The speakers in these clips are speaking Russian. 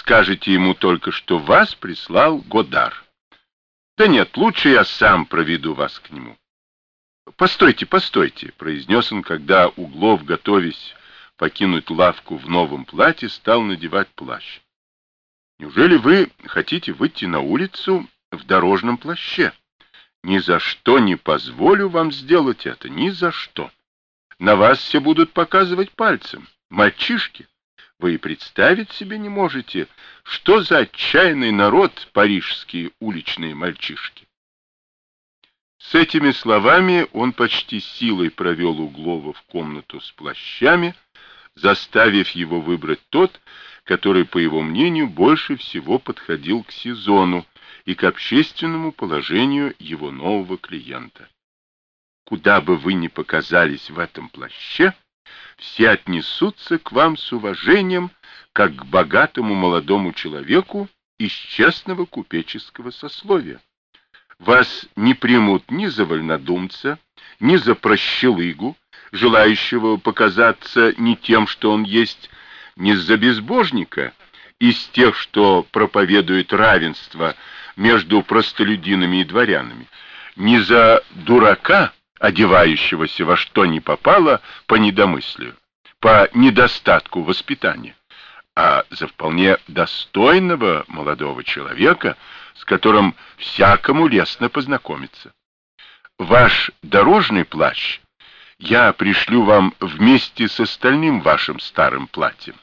скажете ему только, что вас прислал Годар. Да нет, лучше я сам проведу вас к нему. Постойте, постойте, произнес он, когда Углов, готовясь покинуть лавку в новом платье, стал надевать плащ. Неужели вы хотите выйти на улицу в дорожном плаще? Ни за что не позволю вам сделать это, ни за что. На вас все будут показывать пальцем. Мальчишки, вы и представить себе не можете, что за отчаянный народ парижские уличные мальчишки. С этими словами он почти силой провел Углова в комнату с плащами, заставив его выбрать тот, который, по его мнению, больше всего подходил к сезону и к общественному положению его нового клиента. Куда бы вы ни показались в этом плаще, все отнесутся к вам с уважением, как к богатому молодому человеку из честного купеческого сословия. Вас не примут ни за вольнодумца, ни за прощелыгу, желающего показаться не тем, что он есть, ни за безбожника, из тех, что проповедует равенство между простолюдинами и дворянами, ни за дурака, одевающегося во что ни попало по недомыслию, по недостатку воспитания, а за вполне достойного молодого человека, с которым всякому лестно познакомиться. Ваш дорожный плащ я пришлю вам вместе с остальным вашим старым платьем.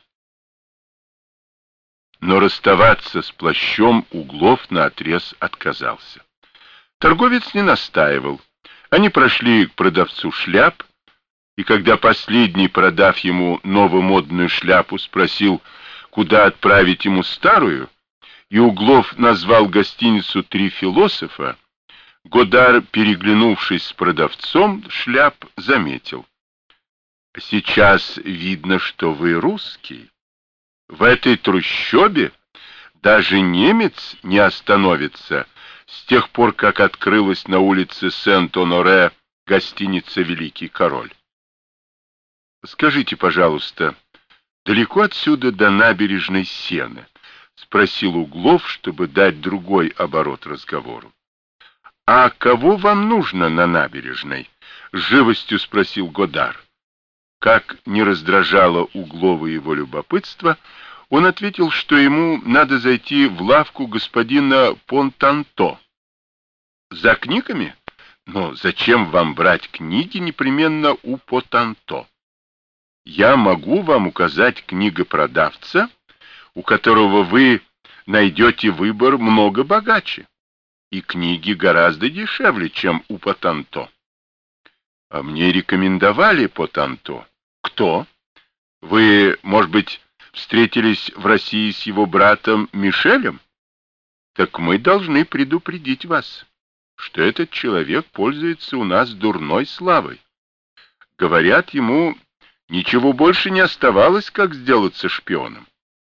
Но расставаться с плащом Углов наотрез отказался. Торговец не настаивал. Они прошли к продавцу шляп, и когда последний, продав ему новомодную шляпу, спросил, куда отправить ему старую, и Углов назвал гостиницу «Три философа», Годар, переглянувшись с продавцом шляп, заметил: «Сейчас видно, что вы русский. В этой трущобе даже немец не остановится с тех пор, как открылась на улице Сент-Оноре гостиница «Великий король». Скажите, пожалуйста, далеко отсюда до набережной Сены?» — спросил Углов, чтобы дать другой оборот разговору. «А кого вам нужно на набережной?» — с живостью спросил Годар. Как не раздражало Углова его любопытство, он ответил, что ему надо зайти в лавку господина Понтанто. «За книгами? Но зачем вам брать книги непременно у Понтанто? Я могу вам указать книгопродавца, у которого вы найдете выбор много богаче, и книги гораздо дешевле, чем у Понтанто». «А мне рекомендовали Понтанто». «Кто? Вы, может быть, встретились в России с его братом Мишелем? Так мы должны предупредить вас, что этот человек пользуется у нас дурной славой. Говорят, ему ничего больше не оставалось, как сделаться шпионом».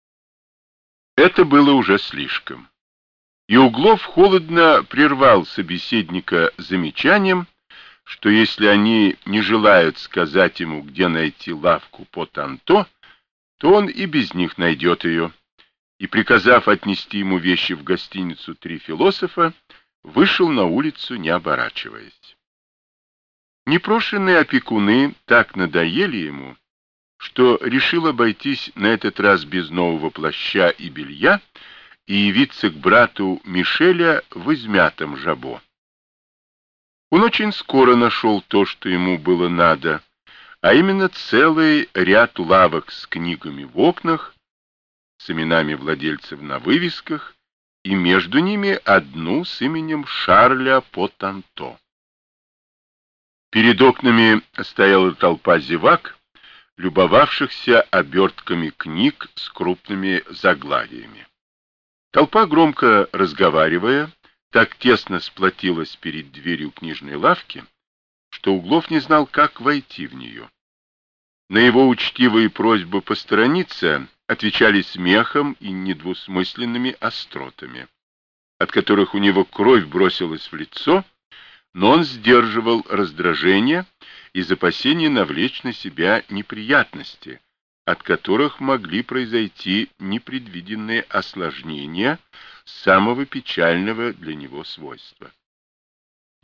Это было уже слишком. И Углов холодно прервал собеседника замечанием, что если они не желают сказать ему, где найти лавку Понтанто, то он и без них найдет ее, и, приказав отнести ему вещи в гостиницу «Три философа», вышел на улицу, не оборачиваясь. Непрошенные опекуны так надоели ему, что решил обойтись на этот раз без нового плаща и белья и явиться к брату Мишеля в измятом жабо. Он очень скоро нашел то, что ему было надо, а именно целый ряд лавок с книгами в окнах, с именами владельцев на вывесках, и между ними одну с именем Шарля Понтанто. Перед окнами стояла толпа зевак, любовавшихся обертками книг с крупными заглавиями. Толпа, громко разговаривая, так тесно сплотилась перед дверью книжной лавки, что Углов не знал, как войти в нее. На его учтивые просьбы посторониться отвечали смехом и недвусмысленными остротами, от которых у него кровь бросилась в лицо, но он сдерживал раздражение из опасения навлечь на себя неприятности, от которых могли произойти непредвиденные осложнения самого печального для него свойства.